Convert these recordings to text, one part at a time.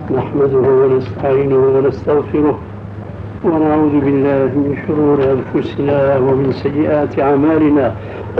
نحمده ونستعينه ونستغفره ونعوذ بالله من شرور أنفسنا ومن سيئات أعمالنا.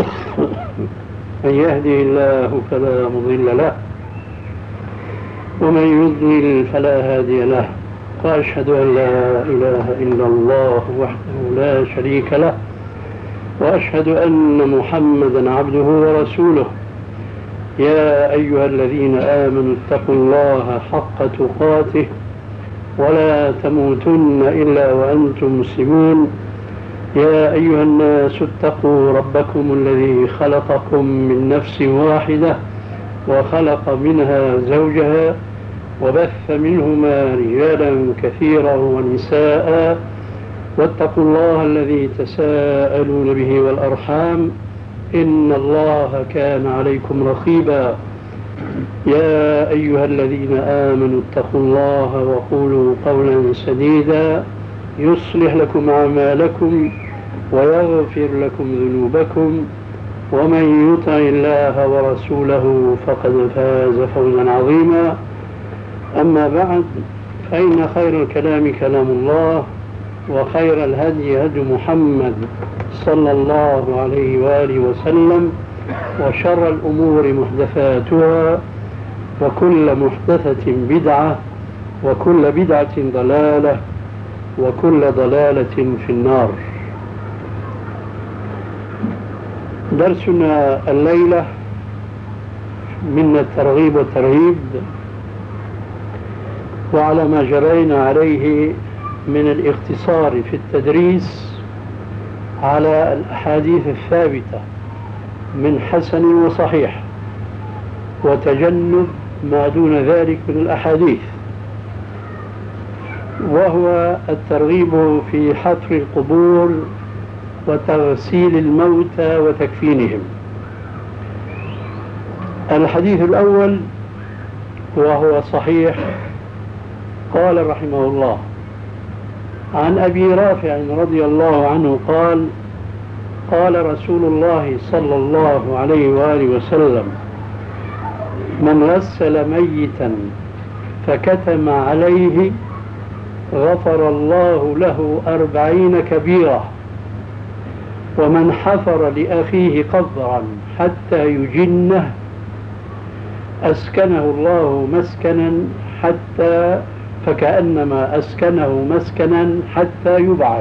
من يهده الله فلا مضل له ومن يضلل فلا هادي له، وأشهد أن لا إله إلا الله وحده لا شريك له، وأشهد أن محمدا عبده ورسوله. يا أيها الذين آمنوا اتقوا الله حق تقاته ولا تموتن إلا وأنتم مسلمون. يا أيها الناس اتقوا ربكم الذي خلقكم من نفس واحدة وخلق منها زوجها وبث منهما رجالا كثيرا ونساء، واتقوا الله الذي تساءلون به والأرحام إن الله كان عليكم رقيبا. يا أيها الذين آمنوا اتقوا الله وقولوا قولا سديدا يصلح لكم أعمالكم ويغفر لكم ذنوبكم، ومن يطع الله ورسوله فقد فاز فوزا عظيما. أما بعد، فإن خير الكلام كلام الله، وخير الهدي هدي محمد صلى الله عليه وآله وسلم، وشر الأمور محدثاتها، وكل محدثة بدعة، وكل بدعة ضلالة، وكل ضلالة في النار. درسنا الليلة من الترغيب والترهيب، وعلى ما جرينا عليه من الاختصار في التدريس على الأحاديث الثابتة من حسن وصحيح، وتجنب ما دون ذلك من الأحاديث، وهو الترغيب في حفر القبور وتغسيل الموتى وتكفينهم. الحديث الأول وهو صحيح، قال رحمه الله: عن أبي رافع رضي الله عنه قال: قال رسول الله صلى الله عليه وآله وسلم: من غسل ميتا فكتم عليه غفر الله له 40 كبيرة، ومن حفر لأخيه قبرا حتى يجنه أسكنه الله مسكنا حتى فكأنما أسكنه مسكنا حتى يبعث.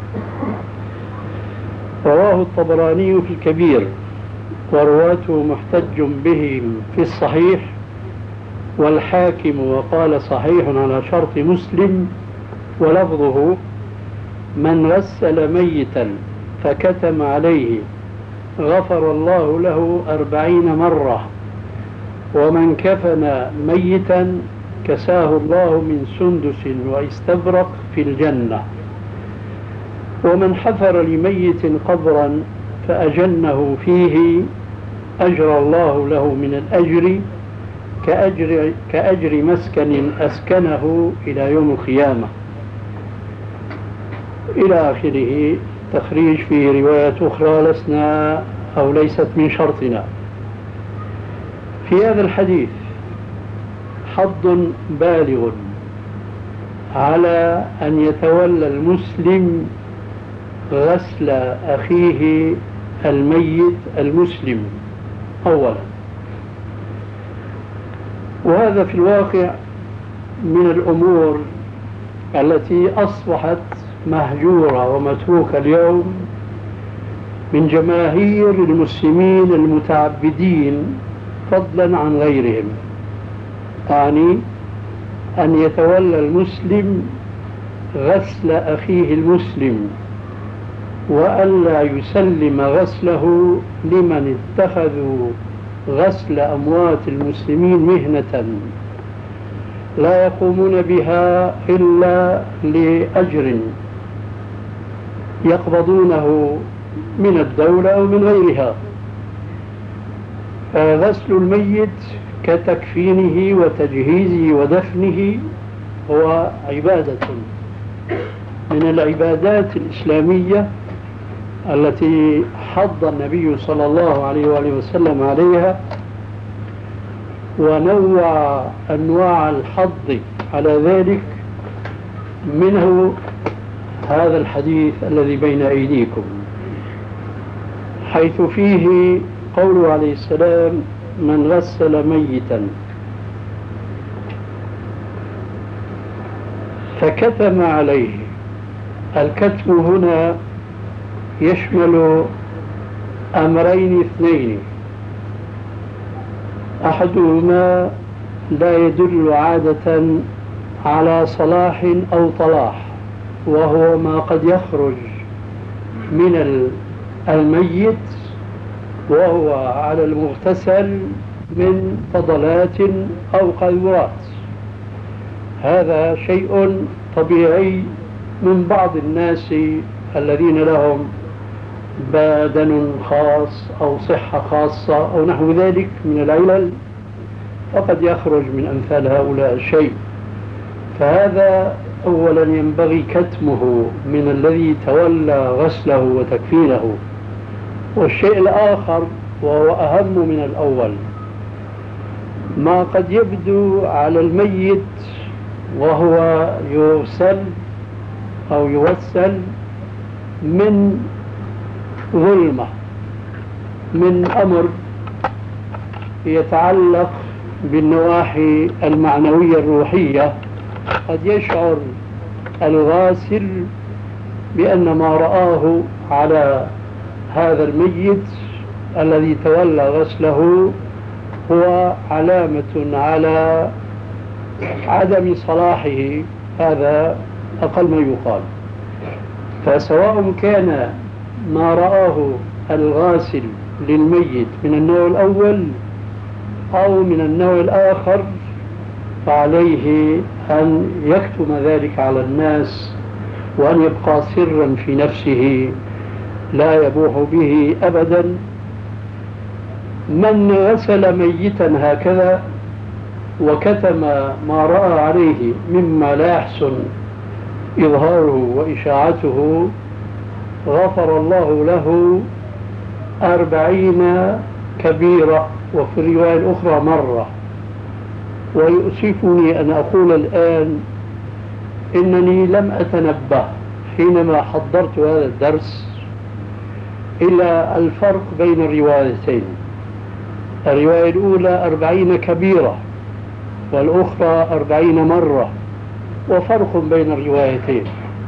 رواه الطبراني في الكبير، ورواته محتج به في الصحيح، والحاكم وقال صحيح على شرط مسلم، ولفظه: من غسل ميتا فكتم عليه غفر الله له 40 مرة، ومن كفن ميتا كساه الله من سندس واستبرق في الجنة، ومن حفر لميت قبرا فأجنه فيه أجرى الله له من الأجر كأجر مسكن أسكنه إلى يوم القيامة، إلى آخره. تخريج في رواية أخرى لسنا أو ليست من شرطنا. في هذا الحديث حض بالغ على أن يتولى المسلم غسل أخيه الميت المسلم أولا، وهذا في الواقع من الأمور التي أصبحت مهجورة ومتروكة اليوم من جماهير المسلمين المتعبدين فضلا عن غيرهم. يعني أن يتولى المسلم غسل أخيه المسلم، وألا يسلم غسله لمن اتخذوا غسل أموات المسلمين مهنة لا يقومون بها إلا لأجر يقبضونه من الدولة أو من غيرها. فغسل الميت كتكفينه وتجهيزه ودفنه هو عبادة من العبادات الإسلامية التي حض النبي صلى الله عليه وآله وسلم عليها، ونوع أنواع الحض على ذلك، منه هذا الحديث الذي بين أيديكم، حيث فيه قوله عليه السلام: من غسل ميتا فكتم عليه. الكتم هنا يشمل أمرين اثنين، أحدهما لا يدل عادة على صلاح أو طلاح، وهو ما قد يخرج من الميت وهو على المغتسل من فضلات أو قذورات. هذا شيء طبيعي من بعض الناس الذين لهم بدن خاص أو صحة خاصة أو نحو ذلك من العلل، فقد يخرج من أمثال هؤلاء الشيء. فهذا أولا ينبغي كتمه من الذي تولى غسله وتكفينه. والشيء الآخر وهو أهم من الأول، ما قد يبدو على الميت وهو يغسل أو يوسل من ظلمة، من أمر يتعلق بالنواحي المعنوية الروحية. قد يشعر الغاسل بأن ما رآه على هذا الميت الذي تولى غسله هو علامة على عدم صلاحه، هذا أقل ما يقال. فسواء كان ما رآه الغاسل للميت من النوع الأول أو من النوع الآخر، فعليه أن يكتم ذلك على الناس، وأن يبقى سرا في نفسه لا يبوح به أبدا. من غسل ميتا هكذا وكتم ما رأى عليه مما لا يحسن إظهاره وإشاعته، غفر الله له 40 كبيرة، وفي الرواية الأخرى مرة. ويؤسفني أن أقول الآن إنني لم أتنبه حينما حضرت هذا الدرس إلى الفرق بين الروايتين. الرواية الأولى 40 كبيرة والأخرى 40 مرة، وفرق بين الروايتين.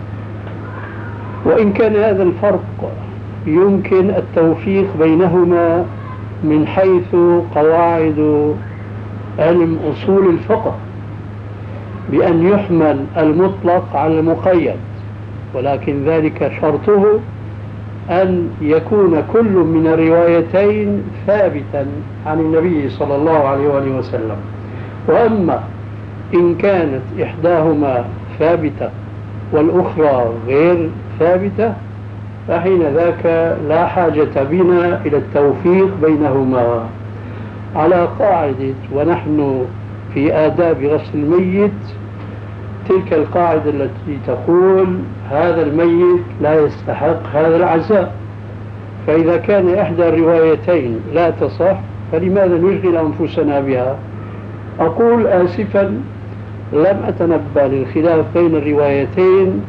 وإن كان هذا الفرق يمكن التوفيق بينهما من حيث قواعد علم أصول الفقه، بأن يحمل المطلق على المقيد، ولكن ذلك شرطه أن يكون كل من الروايتين ثابتا عن النبي صلى الله عليه وآله وسلم. وأما إن كانت إحداهما ثابتة والأخرى غير ثابتة، فحين ذاك لا حاجة بنا إلى التوفيق بينهما، على قاعدة ونحن في آداب غسل الميت، تلك القاعدة التي تقول هذا الميت لا يستحق هذا العزاء. فإذا كان إحدى الروايتين لا تصح، فلماذا نشغل أنفسنا بها؟ أقول آسفا لم أتنبه للخلاف بين الروايتين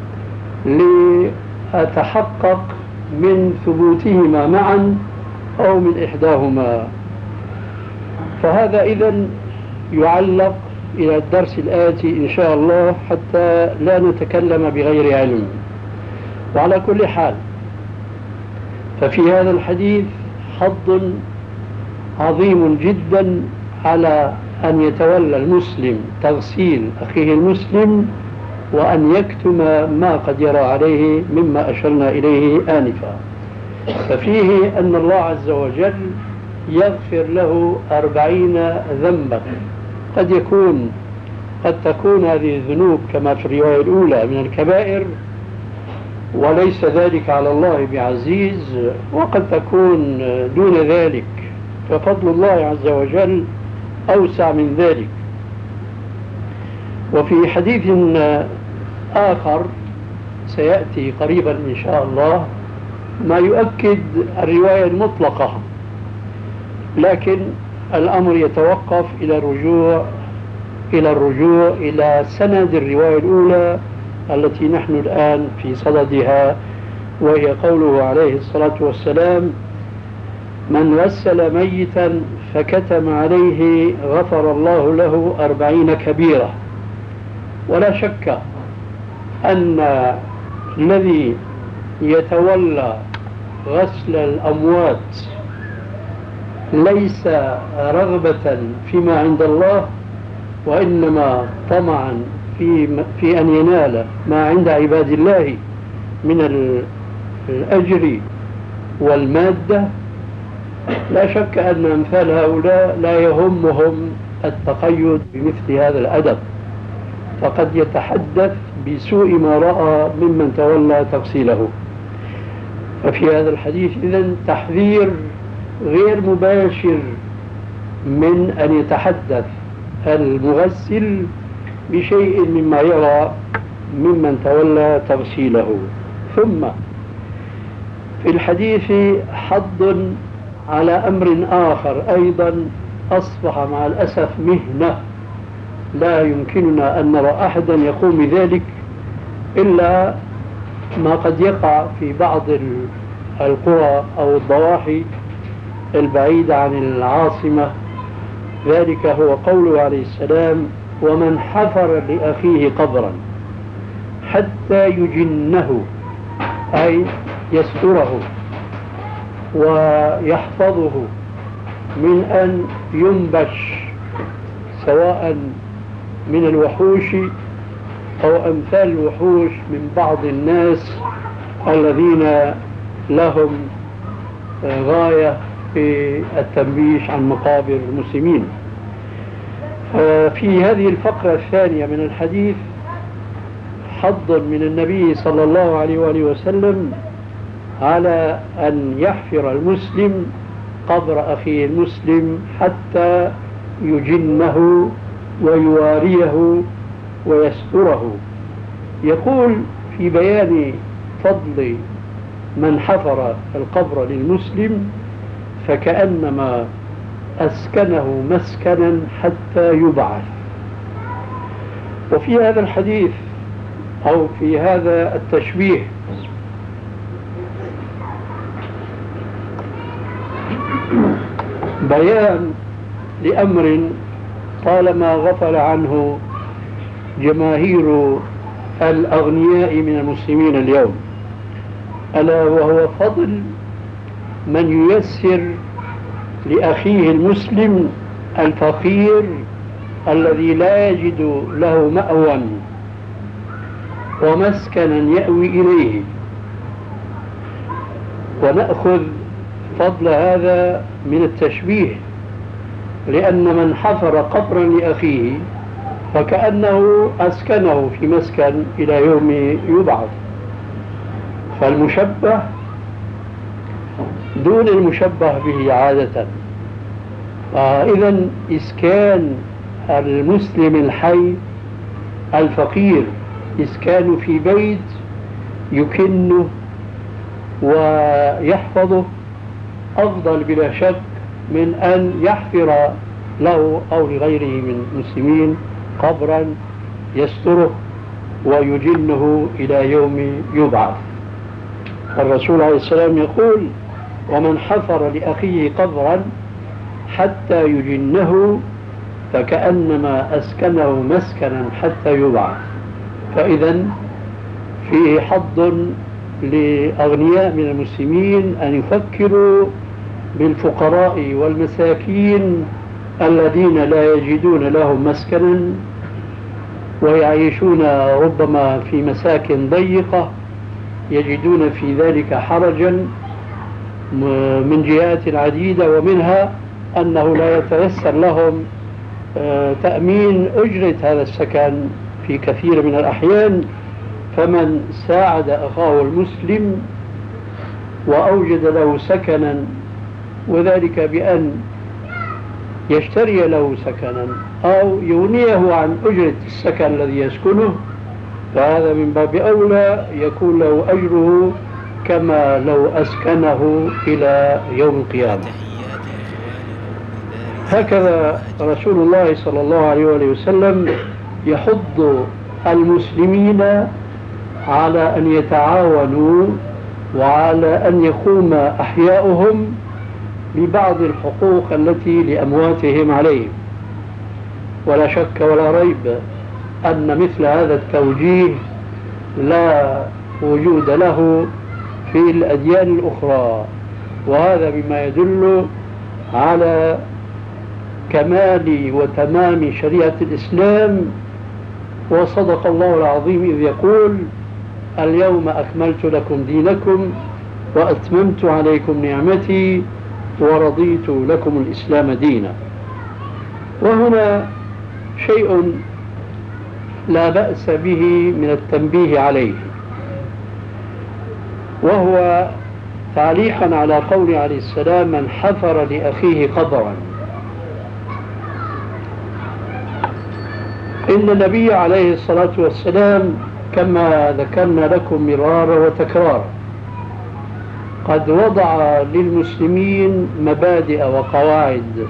لأتحقق من ثبوتهما معا أو من إحداهما. فهذا إذن يعلق إلى الدرس الآتي إن شاء الله، حتى لا نتكلم بغير علم. وعلى كل حال، ففي هذا الحديث حظ عظيم جدا على أن يتولى المسلم تغسيل أخيه المسلم، وأن يكتم ما قد يرى عليه مما أشرنا إليه آنفا. ففيه أن الله عز وجل يغفر له 40 ذنبا. قد تكون هذه الذنوب كما في الرواية الأولى من الكبائر، وليس ذلك على الله بعزيز، وقد تكون دون ذلك، ففضل الله عز وجل أوسع من ذلك. وفي حديث آخر سيأتي قريبا إن شاء الله ما يؤكد الرواية المطلقة، لكن الأمر يتوقف إلى الرجوع إلى سند الرواية الأولى التي نحن الآن في صددها، وهي قوله عليه الصلاة والسلام: من غسل ميتا فكتم عليه غفر الله له 40 كبيرة. ولا شك أن الذي يتولى غسل الأموات ليس رغبة فيما عند الله، وإنما طمعا في أن ينال ما عند عباد الله من الأجر والمادة، لا شك أن أمثال هؤلاء لا يهمهم التقيد بمثل هذا الأدب، فقد يتحدث بسوء ما رأى ممن تولى تغسيله. ففي هذا الحديث إذن تحذير غير مباشر من أن يتحدث المغسل بشيء مما يرى ممن تولى تغسيله. ثم في الحديث حض على أمر آخر أيضا أصبح مع الأسف مهنة لا يمكننا أن نرى أحدا يقوم بذلك إلا ما قد يقع في بعض القرى أو الضواحي البعيدة عن العاصمة. ذلك هو قوله عليه السلام: ومن حفر لأخيه قبرا حتى يجنه، أي يستره ويحفظه من أن ينبش سواء من الوحوش أو أمثال الوحوش من بعض الناس الذين لهم غاية في التنبيش عن مقابر المسلمين. في هذه الفقرة الثانية من الحديث حض من النبي صلى الله عليه وآله وسلم على أن يحفر المسلم قبر أخيه المسلم حتى يجنه ويواريه ويستره. يقول في بيان فضل من حفر القبر للمسلم: فكأنما أسكنه مسكنا حتى يبعث. وفي هذا الحديث أو في هذا التشبيه بيان لأمر طالما غفل عنه جماهير الأغنياء من المسلمين اليوم، ألا وهو فضل من ييسر لأخيه المسلم الفقير الذي لا يجد له مأوى ومسكنا يأوي إليه. ونأخذ فضل هذا من التشبيه، لأن من حفر قبرا لأخيه فكأنه أسكنه في مسكن إلى يوم يبعث، فالمشبه دون المشبه به عادة. إذن إسكان المسلم الحي الفقير إسكانه في بيت يكنه ويحفظه أفضل بلا شك من أن يحفر له أو لغيره من المسلمين قبرا يستره ويجنه إلى يوم يبعث. الرسول عليه السلام يقول: ومن حفر لأخيه قبرا حتى يجنه فكأنما أسكنه مسكنا حتى يبعث. فإذا فيه حظ لأغنياء من المسلمين أن يفكروا بالفقراء والمساكين الذين لا يجدون لهم مسكنا ويعيشون ربما في مساكن ضيقة، يجدون في ذلك حرجا من جهات عديدة، ومنها أنه لا يتيسر لهم تأمين أجرة هذا السكن في كثير من الأحيان. فمن ساعد أخاه المسلم وأوجد له سكنا، وذلك بأن يشتري له سكنا أو يغنيه عن أجرة السكن الذي يسكنه، فهذا من باب أولى يكون له أجره كما لو أسكنه إلى يوم القيامة. هكذا رسول الله صلى الله عليه وسلم يحض المسلمين على أن يتعاونوا وعلى أن يقوم أحياؤهم ببعض الحقوق التي لأمواتهم عليهم. ولا شك ولا ريب أن مثل هذا التوجيه لا وجود له في الأديان الأخرى، وهذا بما يدل على كمال وتمام شريعة الإسلام. وصدق الله العظيم إذ يقول: اليوم أكملت لكم دينكم وأتممت عليكم نعمتي ورضيت لكم الإسلام دينا. وهنا شيء لا بأس به من التنبيه عليه، وهو تعليقا على قول عليه السلام: من حفر لأخيه قبرا. إن النبي عليه الصلاة والسلام كما ذكرنا لكم مرارا وتكرارا قد وضع للمسلمين مبادئ وقواعد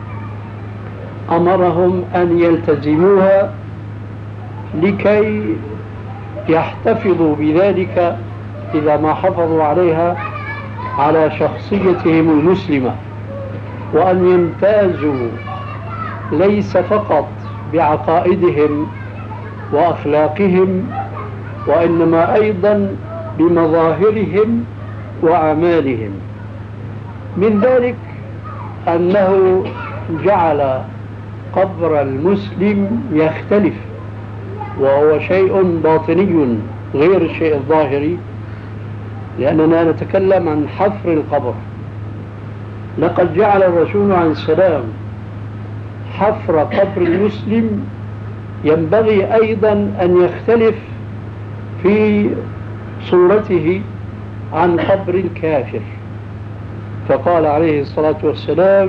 أمرهم أن يلتزموها لكي يحتفظوا بذلك إذا ما حافظوا عليها على شخصيتهم المسلمة، وأن يمتازوا ليس فقط بعقائدهم وأخلاقهم وإنما أيضا بمظاهرهم وأعمالهم. من ذلك أنه جعل قبر المسلم يختلف، وهو شيء باطني غير الشيء الظاهري، لأننا نتكلم عن حفر القبر. لقد جعل الرسول عليه السلام حفر قبر المسلم ينبغي أيضا أن يختلف في صورته عن قبر الكافر، فقال عليه الصلاة والسلام: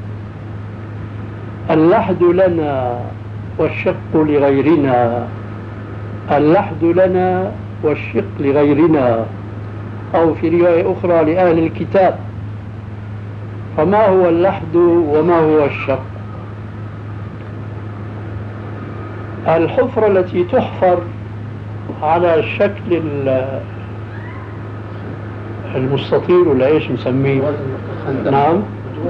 اللحد لنا والشق لغيرنا، اللحد لنا والشق لغيرنا، أو في رواية أخرى لأهل الكتاب. فما هو اللحد وما هو الشق؟ الحفرة التي تحفر على شكل المستطيل ولا ايش نسميه؟ نعم،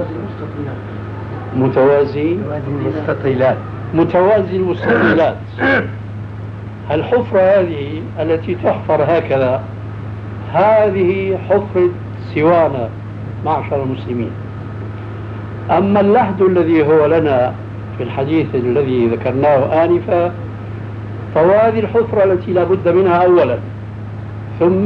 متوازي المستطيلات. متوازي المستطيلات. الحفرة هذه التي تحفر هكذا، هذه حفرة سوانا معشر المسلمين. أما اللحد الذي هو لنا في الحديث الذي ذكرناه آنفا، فهذه الحفرة التي لا بد منها أولا، ثم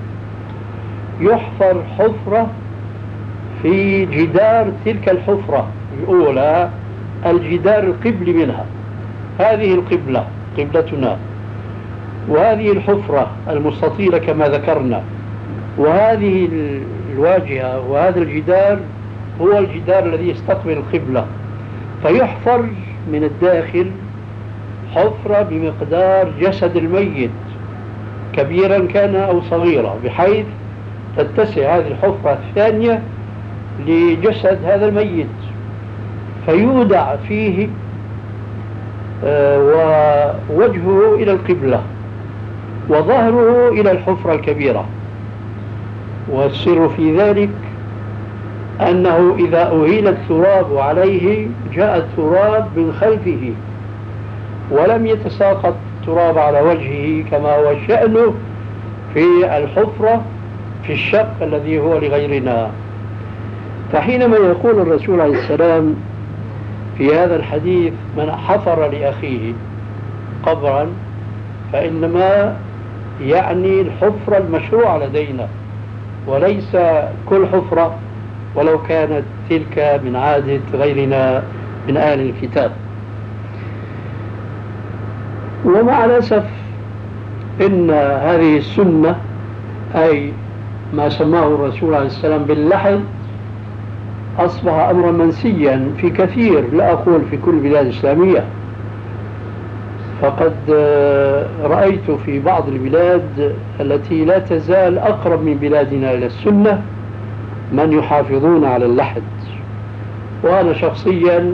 يحفر حفرة في جدار تلك الحفرة الأولى، الجدار القبلي منها، هذه القبلة قبلتنا، وهذه الحفرة المستطيلة كما ذكرنا، وهذه الواجهة، وهذا الجدار هو الجدار الذي يستقبل القبلة. فيحفر من الداخل حفرة بمقدار جسد الميت، كبيرا كان أو صغيرا، بحيث تتسع هذه الحفرة الثانية لجسد هذا الميت، فيودع فيه ووجهه إلى القبلة وظهره إلى الحفرة الكبيرة. والسر في ذلك أنه إذا أهيل التراب عليه جاء التراب من خلفه، ولم يتساقط التراب على وجهه كما هو شأنه في الحفرة في الشق الذي هو لغيرنا. فحينما يقول الرسول عليه السلام في هذا الحديث: من حفر لأخيه قبرا، فإنما يعني الحفرة المشروعة لدينا، وليس كل حفرة ولو كانت تلك من عادة غيرنا من أهل الكتاب. ومع الأسف إن هذه السنة، أي ما سماه الرسول عليه السلام باللحد، أصبح أمرا منسيا في كثير، لا أقول في كل بلاد إسلامية. فقد رأيت في بعض البلاد التي لا تزال أقرب من بلادنا إلى السنة من يحافظون على اللحد، وأنا شخصيا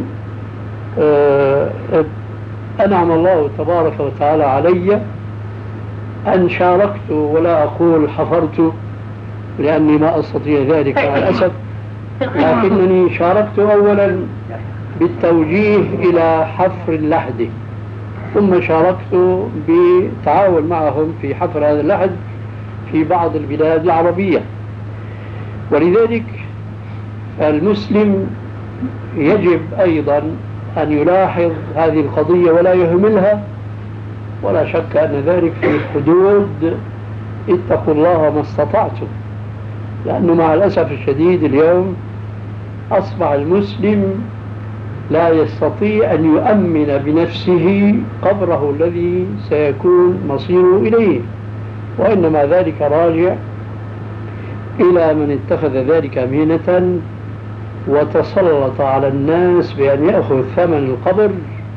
أنعم الله تبارك وتعالى علي أن شاركت، ولا أقول حفرت لأني ما أستطيع ذلك مع الأسف، لكنني شاركت أولا بالتوجيه إلى حفر اللحد، ثم شاركت بالتعاون معهم في حفر هذا اللحد في بعض البلاد العربية. ولذلك المسلم يجب أيضا أن يلاحظ هذه القضية ولا يهملها، ولا شك أن ذلك في حدود اتقوا الله ما استطعتم، لأنه مع الأسف الشديد اليوم أصبح المسلم لا يستطيع أن يؤمن بنفسه قبره الذي سيكون مصيره إليه، وإنما ذلك راجع إلى من اتخذ ذلك أمينة وتسلط على الناس بأن يأخذ ثمن القبر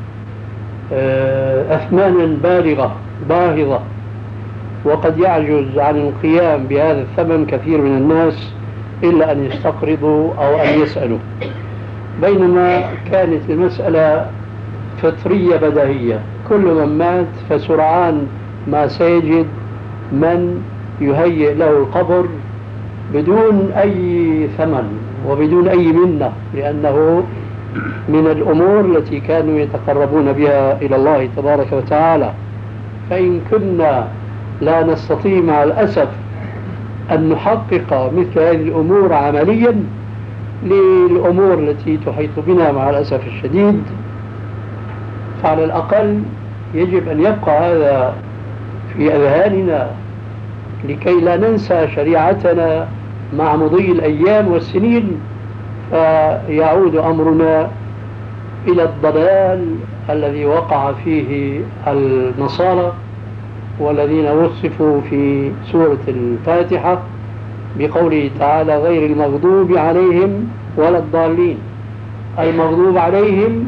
أثمانا باهظة، وقد يعجز عن القيام بهذا الثمن كثير من الناس إلا أن يستقرضوا أو أن يسألوا، بينما كانت المسألة فطرية بديهية. كل من مات فسرعان ما سيجد من يهيئ له القبر بدون أي ثمن وبدون أي منة، لأنه من الأمور التي كانوا يتقربون بها إلى الله تبارك وتعالى. فإن كنا لا نستطيع مع الأسف أن نحقق مثل هذه الأمور عمليا للأمور التي تحيط بنا مع الأسف الشديد، فعلى الأقل يجب أن يبقى هذا في أذهاننا لكي لا ننسى شريعتنا مع مضي الأيام والسنين، فيعود أمرنا إلى الضلال الذي وقع فيه النصارى، والذين وصفوا في سورة الفاتحة بقوله تعالى غير المغضوب عليهم ولا الضالين. المغضوب عليهم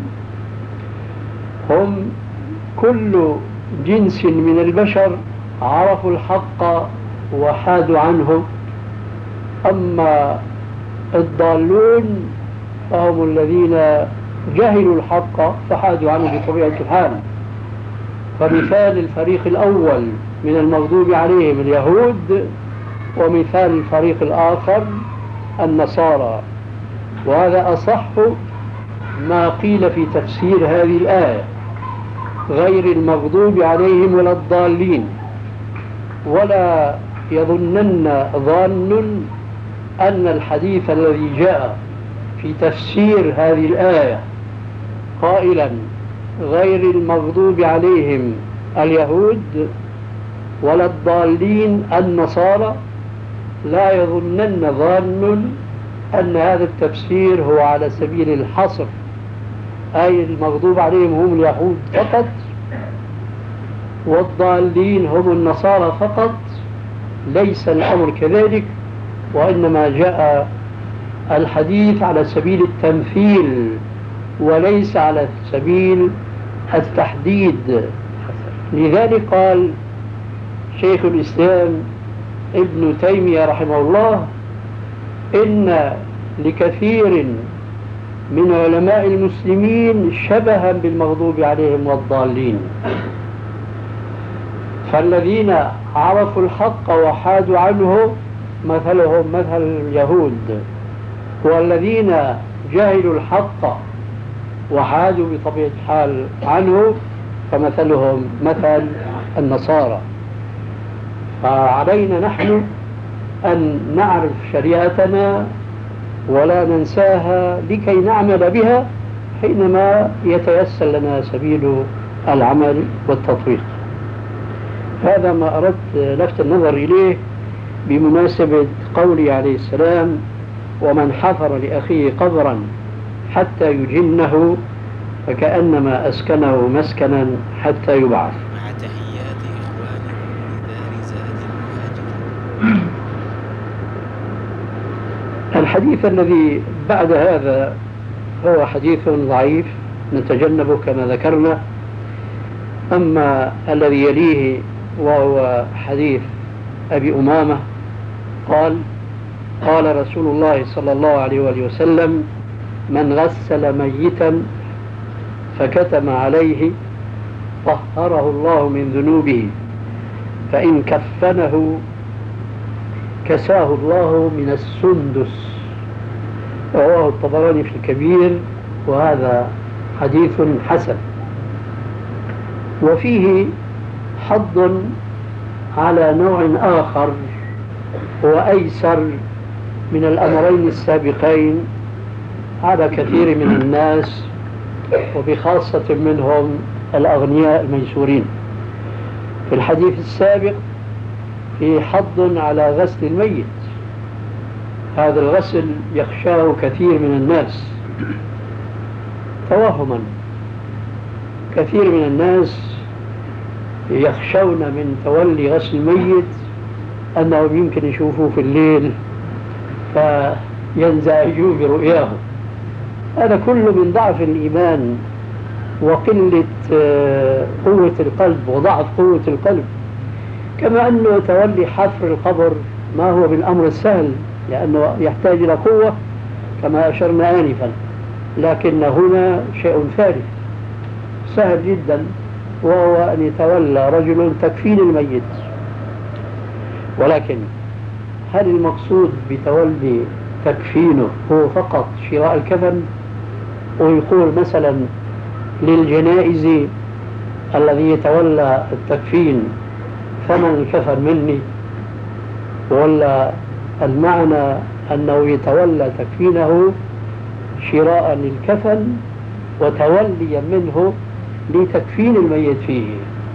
هم كل جنس من البشر عرفوا الحق وحادوا عنه، أما الضالون فهم الذين جهلوا الحق فحادوا عنه بطبيعة الحال. فمثال الفريق الأول من المغضوب عليهم اليهود، ومثال الفريق الآخر النصارى. وهذا أصح ما قيل في تفسير هذه الآية غير المغضوب عليهم ولا الضالين. ولا يظنن ظان أن الحديث الذي جاء في تفسير هذه الآية قائلا غير المغضوب عليهم اليهود ولا الضالين النصارى، لا يظنن ظان أن هذا التفسير هو على سبيل الحصر، أي المغضوب عليهم هم اليهود فقط والضالين هم النصارى فقط. ليس الأمر كذلك، وإنما جاء الحديث على سبيل التمثيل وليس على سبيل التحديد. لذلك قال شيخ الإسلام ابن تيمية رحمه الله إن لكثير من علماء المسلمين شبها بالمغضوب عليهم والضالين، فالذين عرفوا الحق وحادوا عنه مثلهم مثل اليهود، والذين جهلوا الحق وحادوا بطبيعة الحال عنه فمثلهم مثل النصارى. فعلينا نحن أن نعرف شريعتنا ولا ننساها لكي نعمل بها حينما يتيسر لنا سبيل العمل والتطبيق. هذا ما أردت لفت النظر إليه بمناسبة قولي عليه السلام ومن حفر لأخيه قبرا حتى يجنه فكأنما أسكنه مسكنا حتى يبعث. مع تحيات إخوانكم بدار زاد المهاجر. الحديث الذي بعد هذا هو حديث ضعيف نتجنبه كما ذكرنا. أما الذي يليه وهو حديث أبي أمامة قال قال رسول الله صلى الله عليه وآله وسلم من غسل ميتا فكتم عليه طهره الله من ذنوبه، فإن كفنه كساه الله من السندس. رواه الطبراني في الكبير، وهذا حديث حسن. وفيه حض على نوع آخر هو أيسر من الأمرين السابقين على كثير من الناس، وبخاصة منهم الأغنياء الميسورين. في الحديث السابق في حض على غسل الميت، هذا الغسل يخشاه كثير من الناس توهما. كثير من الناس يخشون من تولي غسل الميت أنهم يمكن يشوفوه في الليل فينزعجوا برؤياه. هذا كله من ضعف الإيمان وقلة قوة القلب وضعف قوة القلب. كما أنه تولي حفر القبر ما هو بالأمر السهل، لأنه يحتاج إلى قوة كما أشرنا آنفا، لكن هنا شيء ثالث سهل جدا، وهو أن يتولى رجل تكفين الميت. ولكن هل المقصود بتولي تكفينه هو فقط شراء الكفن، ويقول مثلا للجنائز الذي يتولى التكفين ثمن الكفن مني، ولا المعنى أنه يتولى تكفينه شراء للكفن وتوليا منه لتكفين الميت فيه؟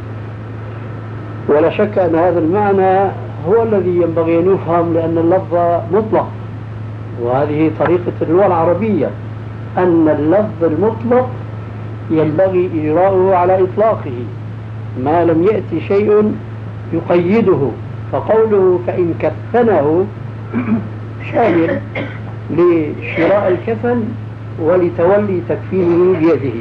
ولا شك أن هذا المعنى هو الذي ينبغي أن يفهم، لأن اللفظ مطلق، وهذه طريقة اللغة العربية، أن اللفظ المطلق ينبغي إجراؤه على إطلاقه ما لم يأتي شيء يقيده. فقوله فإن كفنه شامل لشراء الكفن ولتولي تكفينه بيده.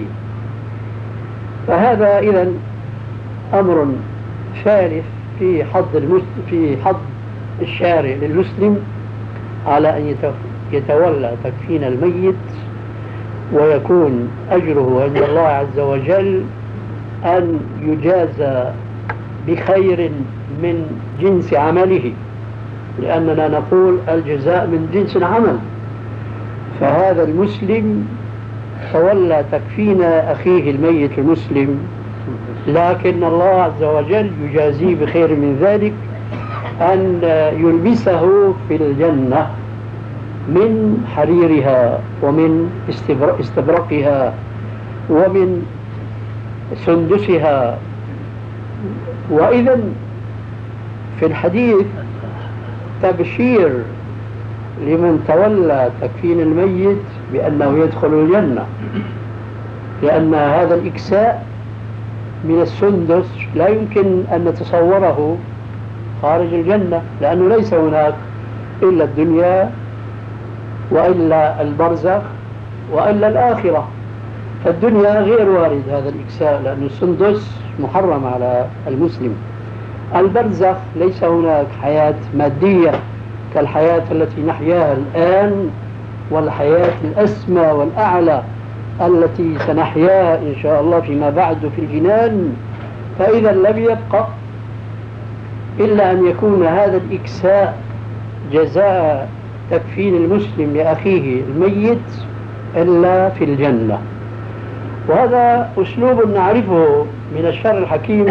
فهذا إذن أمر ثالث في حض الشارع للمسلم على أن يتولى تكفين الميت، ويكون أجره عند الله عز وجل أن يجازى بخير من جنس عمله، لأننا نقول الجزاء من جنس العمل. فهذا المسلم تولى تكفين أخيه الميت المسلم، لكن الله عز وجل يجازيه بخير من ذلك، أن يلبسه في الجنة من حريرها ومن استبرقها ومن سندسها. وإذا في الحديث تبشير لمن تولى تكفين الميت بأنه يدخل الجنة، لأن هذا الإكساء من السندس لا يمكن أن نتصوره خارج الجنة، لأنه ليس هناك إلا الدنيا وإلا البرزخ وإلا الآخرة. فالدنيا غير وارد هذا الإكساء، لأن السندس محرم على المسلم. البرزخ ليس هناك حياة مادية كالحياة التي نحياها الآن، والحياة الأسمى والأعلى التي سنحياها إن شاء الله فيما بعد في الجنان. فإذا لم يبقى إلا أن يكون هذا الإكساء جزاء تكفين المسلم لأخيه الميت إلا في الجنة. وهذا أسلوب نعرفه من الشرع الحكيم.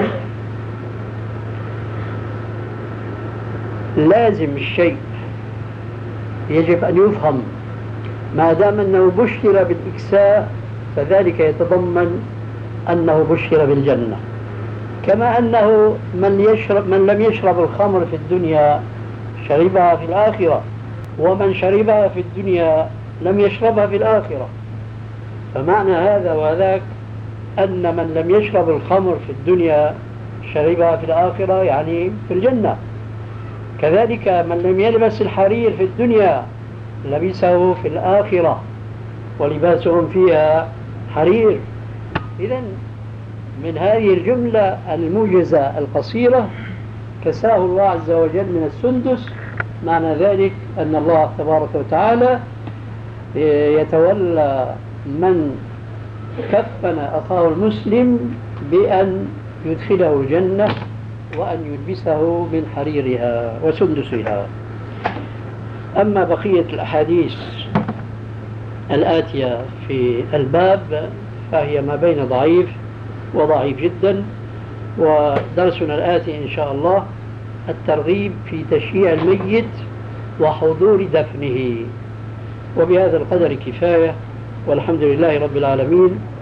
لازم الشيء يجب أن يفهم، ما دام أنه بشر بالإكساء فذلك يتضمن أنه بشر بالجنة. كما أنه من لم يشرب الخمر في الدنيا شربها في الآخرة، ومن شربها في الدنيا لم يشربها في الآخرة. فمعنى هذا وذاك أن من لم يشرب الخمر في الدنيا شربها في الآخرة، يعني في الجنة. كذلك من لم يلبس الحرير في الدنيا لبسه في الآخرة، ولباسهم فيها حرير. إذن من هذه الجملة الموجزة القصيرة كساه الله عز وجل من السندس، معنى ذلك أن الله تبارك وتعالى يتولى من كفن أخاه المسلم بأن يدخله الجنة وأن يلبسه من حريرها وسندسها. أما بقية الأحاديث الآتية في الباب فهي ما بين ضعيف وضعيف جدا، ودرسنا الآتي إن شاء الله الترغيب في تشييع الميت وحضور دفنه. وبهذا القدر كفاية، والحمد لله رب العالمين.